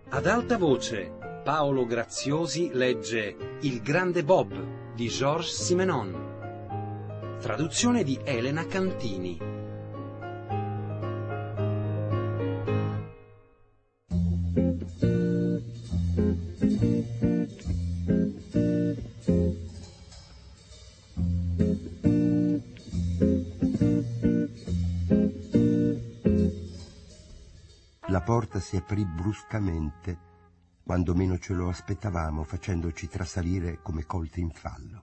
Ad alta voce, Paolo Graziosi legge Il grande Bob di Georges Simenon. Traduzione di Elena Cantini. La porta si aprì bruscamente, quando meno ce lo aspettavamo, facendoci trasalire come colti in fallo.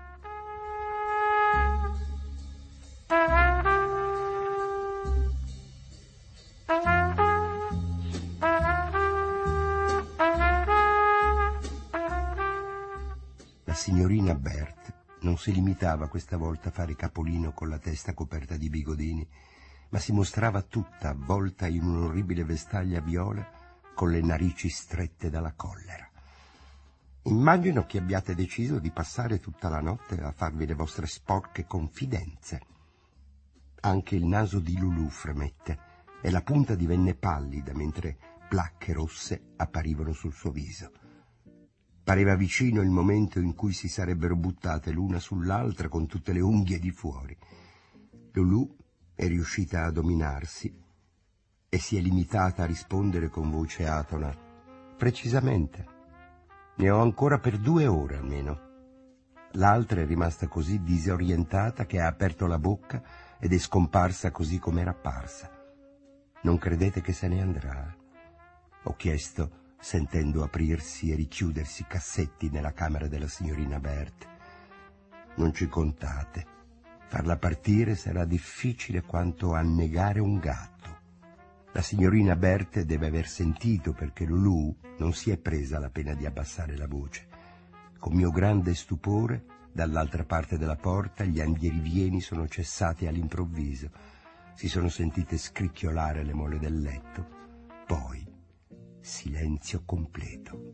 La signorina Berthe non si limitava questa volta a fare capolino con la testa coperta di bigodini, ma si mostrava tutta avvolta in un'orribile vestaglia viola con le narici strette dalla collera. Immagino che abbiate deciso di passare tutta la notte a farvi le vostre sporche confidenze. Anche il naso di Lulù fremette e la punta divenne pallida mentre placche rosse apparivano sul suo viso. Pareva vicino il momento in cui si sarebbero buttate l'una sull'altra con tutte le unghie di fuori. Lulù è riuscita a dominarsi e si è limitata a rispondere con voce atona: precisamente, ne ho ancora per 2 ore almeno. L'altra è rimasta così disorientata che ha aperto la bocca ed è scomparsa così come era apparsa. Non credete che se ne andrà? Ho chiesto, sentendo aprirsi e richiudersi cassetti nella camera della signorina Berthe. Non ci contate. Farla partire sarà difficile quanto annegare un gatto. La signorina Berthe deve aver sentito, perché Lulù non si è presa la pena di abbassare la voce. Con mio grande stupore, dall'altra parte della porta, gli andirivieni sono cessati all'improvviso. Si sono sentite scricchiolare le molle del letto. Poi silenzio completo.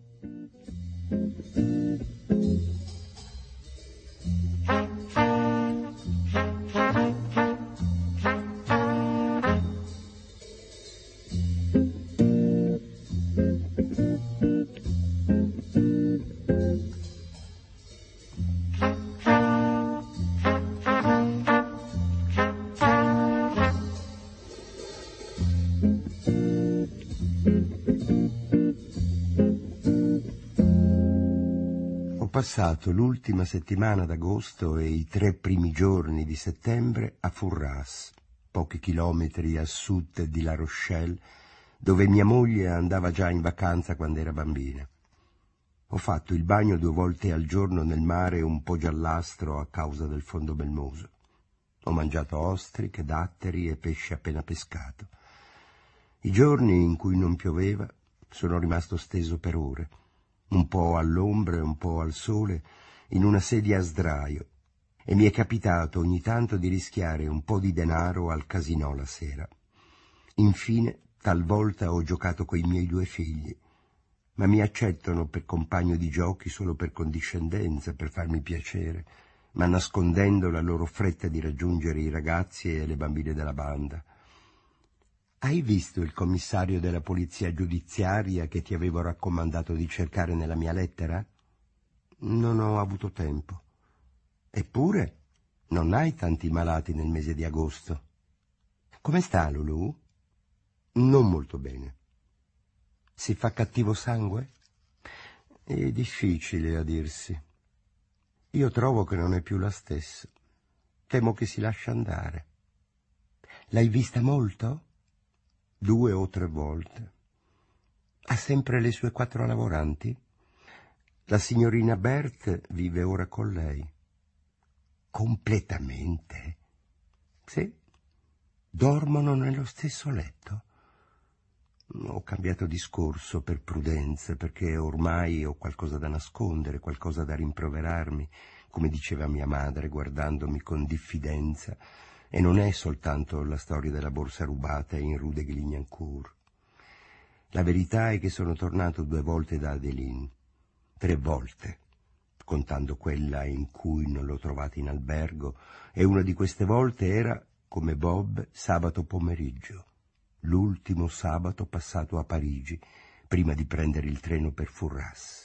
Ho passato l'ultima settimana d'agosto e i 3 primi giorni di settembre a Furras, pochi chilometri a sud di La Rochelle, dove mia moglie andava già in vacanza quando era bambina. Ho fatto il bagno 2 volte al giorno nel mare un po' giallastro a causa del fondo melmoso. Ho mangiato ostriche, datteri e pesce appena pescato. I giorni in cui non pioveva sono rimasto steso per ore, un po' all'ombra e un po' al sole, in una sedia a sdraio, e mi è capitato ogni tanto di rischiare un po' di denaro al casinò la sera. Infine, talvolta ho giocato coi miei 2 figli, ma mi accettano per compagno di giochi solo per condiscendenza, per farmi piacere, ma nascondendo la loro fretta di raggiungere i ragazzi e le bambine della banda. Hai visto il commissario della polizia giudiziaria che ti avevo raccomandato di cercare nella mia lettera? Non ho avuto tempo. Eppure non hai tanti malati nel mese di agosto. Come sta Lulù? Non molto bene. Si fa cattivo sangue? È difficile a dirsi. Io trovo che non è più la stessa. Temo che si lascia andare. L'hai vista molto? 2 o 3 volte. Ha sempre le sue 4 lavoranti? La signorina Berthe vive ora con lei. Completamente? Sì. Dormono nello stesso letto? Ho cambiato discorso per prudenza, perché ormai ho qualcosa da nascondere, qualcosa da rimproverarmi, come diceva mia madre guardandomi con diffidenza. E non è soltanto la storia della borsa rubata in Rue de Guignancourt. La verità è che sono tornato 2 volte da Adeline, 3 volte, contando quella in cui non l'ho trovata in albergo, e una di queste volte era, come Bob, sabato pomeriggio, l'ultimo sabato passato a Parigi, prima di prendere il treno per Furras.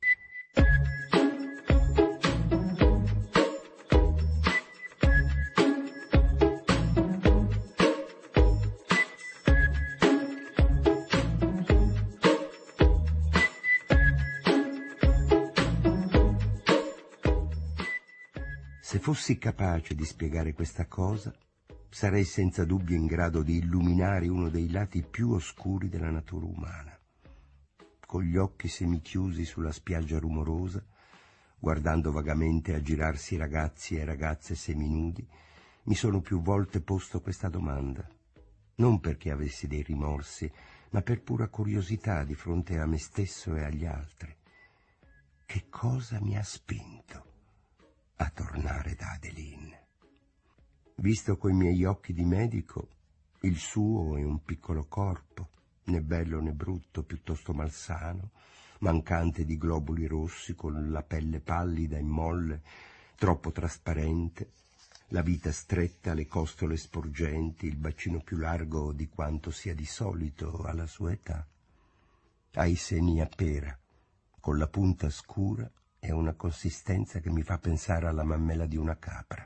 Se fossi capace di spiegare questa cosa, sarei senza dubbio in grado di illuminare uno dei lati più oscuri della natura umana. Con gli occhi semichiusi sulla spiaggia rumorosa, guardando vagamente a girarsi ragazzi e ragazze seminudi, mi sono più volte posto questa domanda, non perché avessi dei rimorsi, ma per pura curiosità di fronte a me stesso e agli altri. Che cosa mi ha spinto a tornare da Adeline? Visto coi miei occhi di medico, il suo è un piccolo corpo, né bello né brutto, piuttosto malsano, mancante di globuli rossi, con la pelle pallida e molle, troppo trasparente, la vita stretta, le costole sporgenti, il bacino più largo di quanto sia di solito alla sua età. Ha i seni a pera, con la punta scura e una consistenza che mi fa pensare alla mammella di una capra.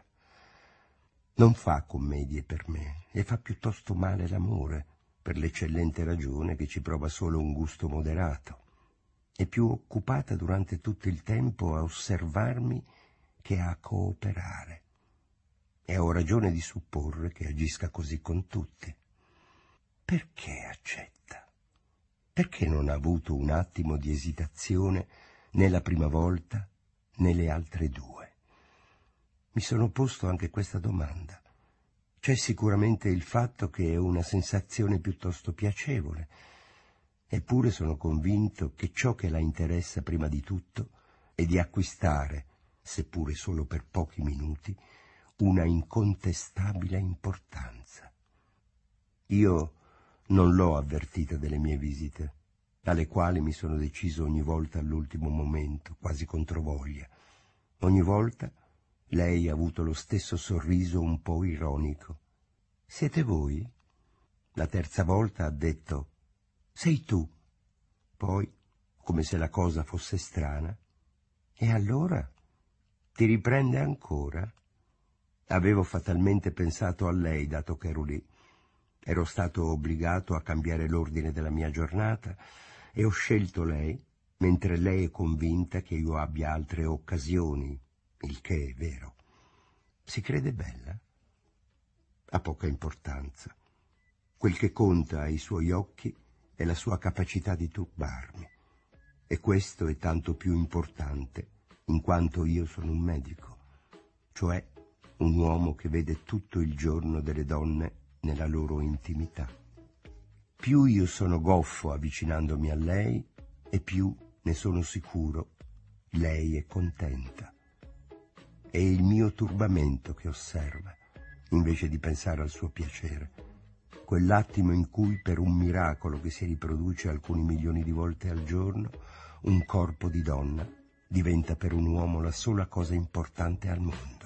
Non fa commedie per me e fa piuttosto male l'amore, per l'eccellente ragione che ci prova solo un gusto moderato. È più occupata durante tutto il tempo a osservarmi che a cooperare. E ho ragione di supporre che agisca così con tutti. Perché accetta? Perché non ha avuto un attimo di esitazione né la prima volta né le altre due? Mi sono posto anche questa domanda. C'è sicuramente il fatto che è una sensazione piuttosto piacevole, eppure sono convinto che ciò che la interessa prima di tutto è di acquistare, seppure solo per pochi minuti, una incontestabile importanza. Io non l'ho avvertita delle mie visite, alle quali mi sono deciso ogni volta all'ultimo momento, quasi controvoglia. Ogni volta lei ha avuto lo stesso sorriso un po' ironico. Siete voi? La terza volta ha detto, sei tu. Poi, come se la cosa fosse strana, e allora? Ti riprende ancora? Avevo fatalmente pensato a lei, dato che ero lì. Ero stato obbligato a cambiare l'ordine della mia giornata e ho scelto lei, mentre lei è convinta che io abbia altre occasioni, il che è vero. Si crede bella? Ha poca importanza. Quel che conta ai suoi occhi è la sua capacità di turbarmi. E questo è tanto più importante in quanto io sono un medico, cioè un uomo che vede tutto il giorno delle donne nella loro intimità. Più io sono goffo avvicinandomi a lei e più, ne sono sicuro, lei è contenta. È il mio turbamento che osserva, invece di pensare al suo piacere. Quell'attimo in cui, per un miracolo che si riproduce alcuni milioni di volte al giorno, un corpo di donna diventa per un uomo la sola cosa importante al mondo.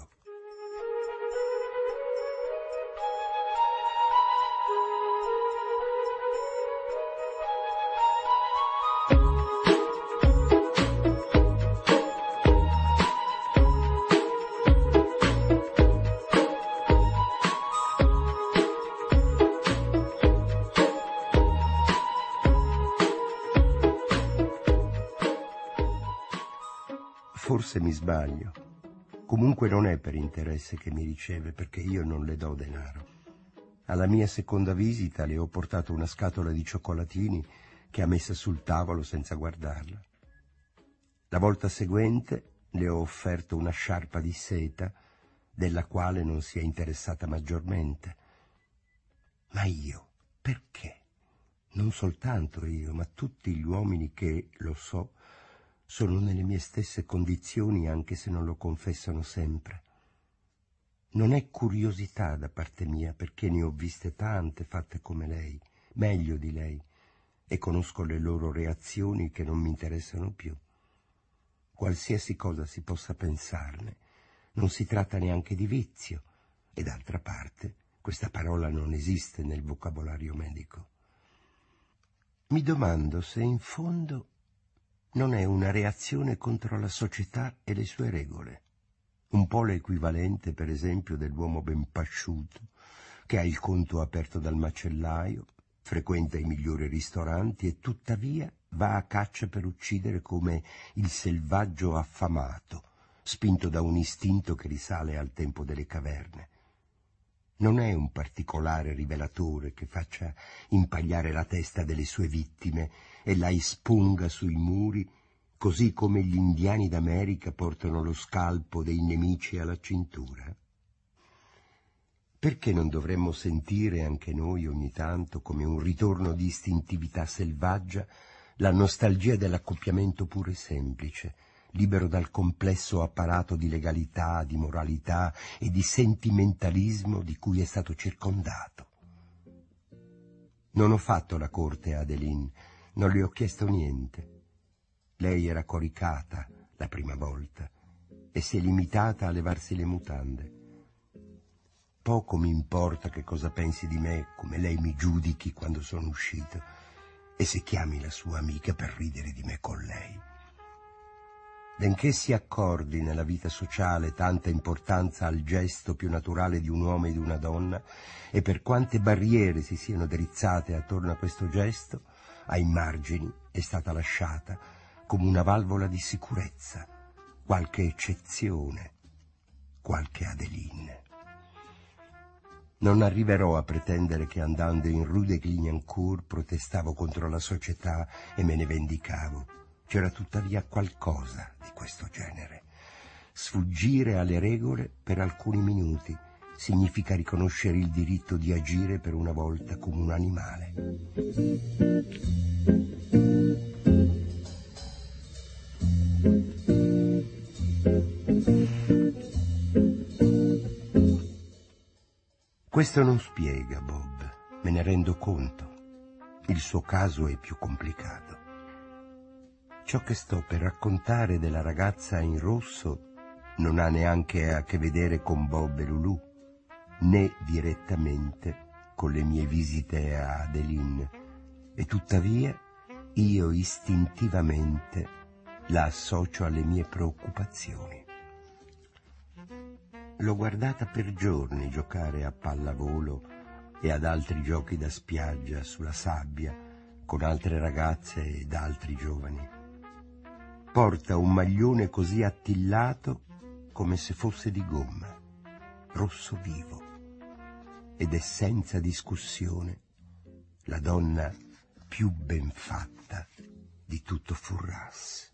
Forse mi sbaglio. Comunque non è per interesse che mi riceve, perché io non le do denaro. Alla mia seconda visita le ho portato una scatola di cioccolatini che ha messa sul tavolo senza guardarla. La volta seguente le ho offerto una sciarpa di seta, della quale non si è interessata maggiormente. Ma io, perché? Non soltanto io, ma tutti gli uomini che, lo so, sono nelle mie stesse condizioni, anche se non lo confessano sempre. Non è curiosità da parte mia, perché ne ho viste tante fatte come lei, meglio di lei, e conosco le loro reazioni che non mi interessano più. Qualsiasi cosa si possa pensarne, non si tratta neanche di vizio, e d'altra parte questa parola non esiste nel vocabolario medico. Mi domando se in fondo non è una reazione contro la società e le sue regole, un po' l'equivalente, per esempio, dell'uomo ben pasciuto, che ha il conto aperto dal macellaio, frequenta i migliori ristoranti e tuttavia va a caccia per uccidere come il selvaggio affamato, spinto da un istinto che risale al tempo delle caverne. Non è un particolare rivelatore che faccia impagliare la testa delle sue vittime e la esponga sui muri, così come gli indiani d'America portano lo scalpo dei nemici alla cintura. Perché non dovremmo sentire anche noi ogni tanto, come un ritorno di istintività selvaggia, la nostalgia dell'accoppiamento puro e semplice, libero dal complesso apparato di legalità, di moralità e di sentimentalismo di cui è stato circondato? Non ho fatto la corte a Adeline, non le ho chiesto niente. Lei era coricata la prima volta e si è limitata a levarsi le mutande. Poco mi importa che cosa pensi di me, come lei mi giudichi quando sono uscito, e se chiami la sua amica per ridere di me con lei. Benché si accordi nella vita sociale tanta importanza al gesto più naturale di un uomo e di una donna, e per quante barriere si siano drizzate attorno a questo gesto, ai margini è stata lasciata come una valvola di sicurezza, qualche eccezione, qualche Adeline. Non arriverò a pretendere che andando in Rue de Clignancourt protestavo contro la società e me ne vendicavo. C'era tuttavia qualcosa di questo genere. Sfuggire alle regole per alcuni minuti significa riconoscere il diritto di agire per una volta come un animale. Questo non spiega Bob, me ne rendo conto. Il suo caso è più complicato. Ciò che sto per raccontare della ragazza in rosso non ha neanche a che vedere con Bob e Lulu, né direttamente con le mie visite a Adeline, e tuttavia io istintivamente la associo alle mie preoccupazioni. L'ho guardata per giorni giocare a pallavolo e ad altri giochi da spiaggia sulla sabbia con altre ragazze ed altri giovani. Porta un maglione così attillato come se fosse di gomma, rosso vivo, ed è senza discussione la donna più ben fatta di tutto Furras.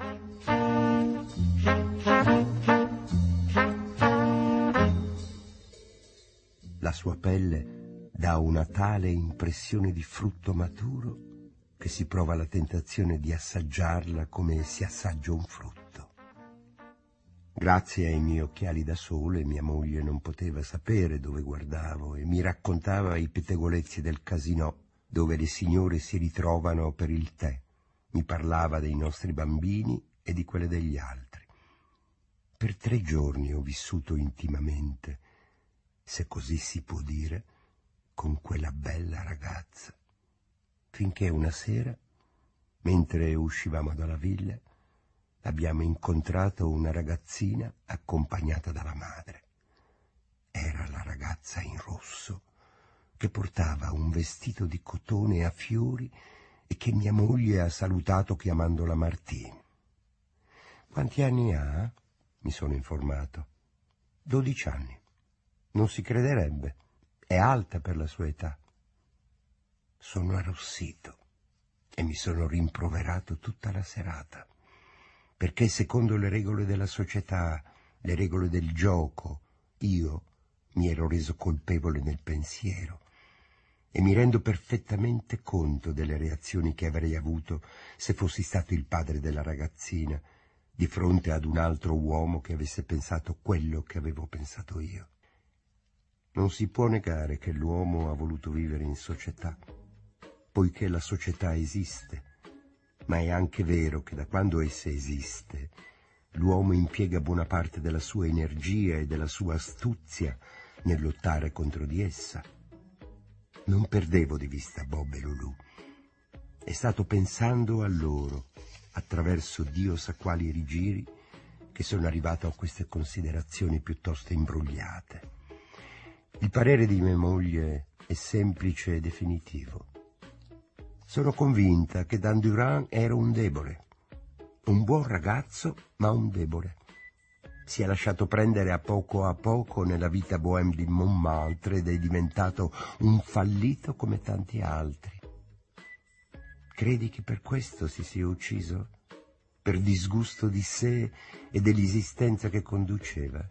La sua pelle dà una tale impressione di frutto maturo che si prova la tentazione di assaggiarla come si assaggia un frutto. Grazie ai miei occhiali da sole mia moglie non poteva sapere dove guardavo e mi raccontava i pettegolezzi del casinò dove le signore si ritrovano per il tè. Mi parlava dei nostri bambini e di quelle degli altri. Per 3 giorni ho vissuto intimamente, se così si può dire, con quella bella ragazza, finché una sera, mentre uscivamo dalla villa, abbiamo incontrato una ragazzina accompagnata dalla madre. Era la ragazza in rosso, che portava un vestito di cotone a fiori e che mia moglie ha salutato chiamandola Martine. Quanti anni ha? Mi sono informato. 12 anni. Non si crederebbe. È alta per la sua età. Sono arrossito e mi sono rimproverato tutta la serata, perché secondo le regole della società, le regole del gioco, io mi ero reso colpevole nel pensiero e mi rendo perfettamente conto delle reazioni che avrei avuto se fossi stato il padre della ragazzina di fronte ad un altro uomo che avesse pensato quello che avevo pensato io. Non si può negare che l'uomo ha voluto vivere in società, poiché la società esiste, ma è anche vero che da quando essa esiste, l'uomo impiega buona parte della sua energia e della sua astuzia nel lottare contro di essa. Non perdevo di vista Bob e Lulu. È stato pensando a loro, attraverso Dio sa quali rigiri, che sono arrivato a queste considerazioni piuttosto imbrogliate. Il parere di mia moglie è semplice e definitivo. Sono convinta che Dan Durand era un debole, un buon ragazzo, ma un debole. Si è lasciato prendere a poco nella vita bohème di Montmartre ed è diventato un fallito come tanti altri. Credi che per questo si sia ucciso? Per disgusto di sé e dell'esistenza che conduceva?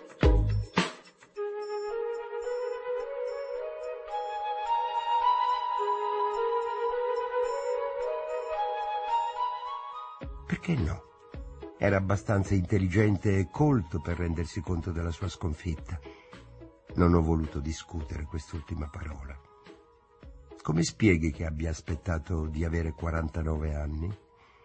Perché no? Era abbastanza intelligente e colto per rendersi conto della sua sconfitta. Non ho voluto discutere quest'ultima parola. Come spieghi che abbia aspettato di avere 49 anni?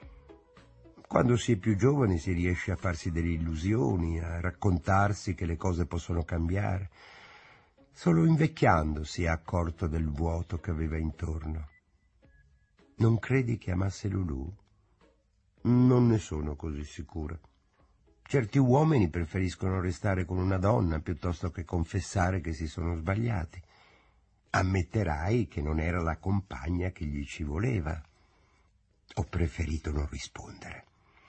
Quando si è più giovani si riesce a farsi delle illusioni, a raccontarsi che le cose possono cambiare. Solo invecchiando si è accorto del vuoto che aveva intorno. Non credi che amasse Lulu? Non ne sono così sicura. Certi uomini preferiscono restare con una donna piuttosto che confessare che si sono sbagliati. Ammetterai che non era la compagna che gli ci voleva. Ho preferito non rispondere.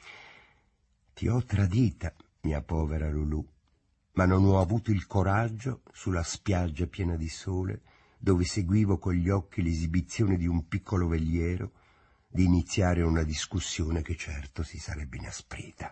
Ti ho tradita, mia povera Lulu, ma non ho avuto il coraggio, sulla spiaggia piena di sole, dove seguivo con gli occhi l'esibizione di un piccolo veliero, di iniziare una discussione che certo si sarebbe inasprita.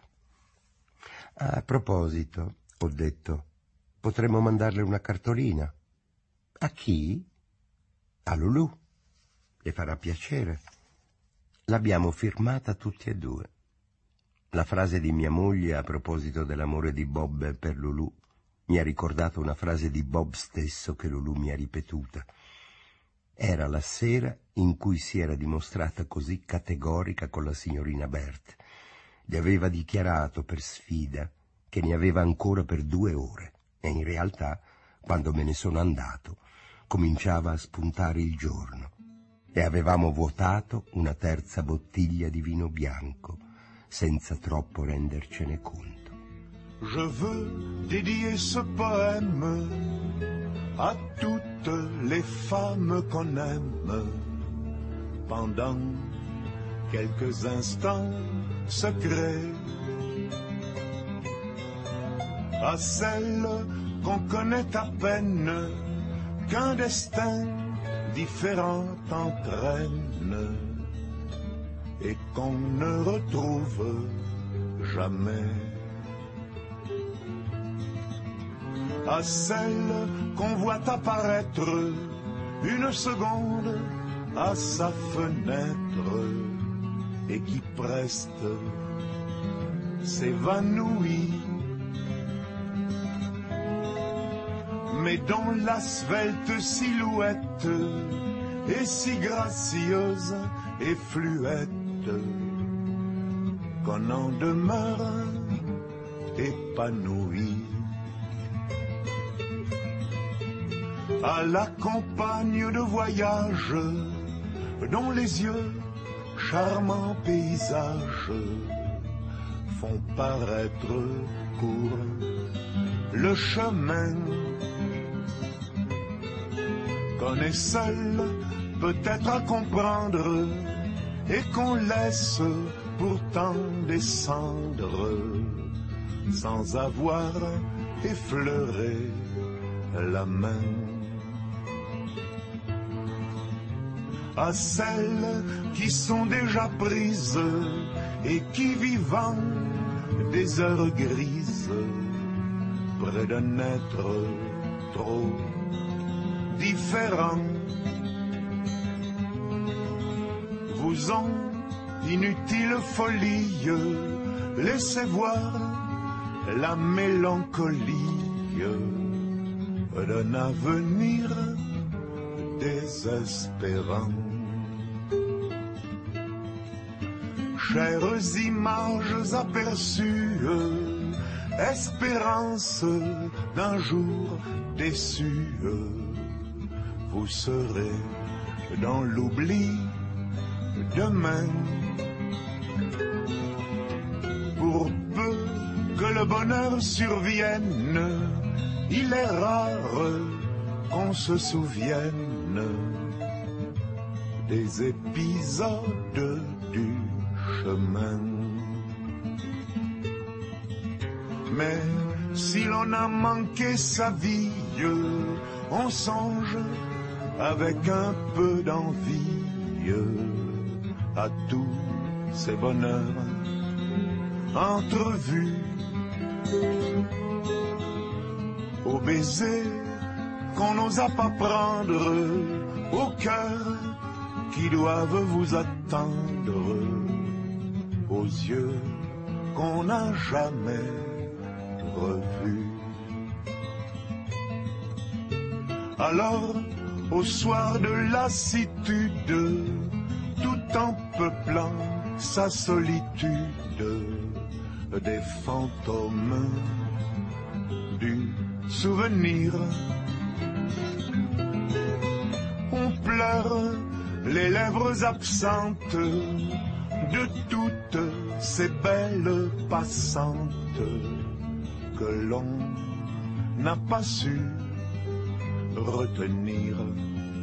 A proposito, ho detto, potremmo mandarle una cartolina. A chi? A Lulu. Le farà piacere. L'abbiamo firmata tutti e due. La frase di mia moglie a proposito dell'amore di Bob per Lulu mi ha ricordato una frase di Bob stesso che Lulu mi ha ripetuta. Era la sera in cui si era dimostrata così categorica con la signorina Berthe. Gli aveva dichiarato per sfida che ne aveva ancora per 2 ore e in realtà, quando me ne sono andato, cominciava a spuntare il giorno e avevamo vuotato una 3ª bottiglia di vino bianco senza troppo rendercene conto. Je veux dédier ce poème à toutes les femmes qu'on aime pendant quelques instants secrets, à celles qu'on connaît à peine, qu'un destin différent entraîne et qu'on ne retrouve jamais, à celles qu'on voit apparaître une seconde à sa fenêtre et qui preste s'évanouit, mais dont la silhouette est si gracieuse et fluette qu'on en demeure épanoui. À la compagne de voyage dont les yeux, charmants paysages, font paraître court le chemin, qu'on est seul peut-être à comprendre et qu'on laisse pourtant descendre sans avoir effleuré la main. À celles qui sont déjà prises et qui vivant des heures grises près d'un être trop différent vous ont inutile folie laissez voir la mélancolie d'un avenir désespérant. Chères images aperçues, espérance d'un jour déçu, vous serez dans l'oubli demain. Pour peu que le bonheur survienne, il est rare qu'on se souvienne des épisodes du chemin. Mais si l'on a manqué sa vie, on songe avec un peu d'envie à tous ces bonheurs entrevus, aux baisers qu'on n'osa pas prendre, au cœur qui doivent vous attendre, aux yeux qu'on n'a jamais revus. Alors, au soir de lassitude, tout en peuplant sa solitude, des fantômes du souvenir, on pleure les lèvres absentes de toutes ces belles passantes que l'on n'a pas su retenir.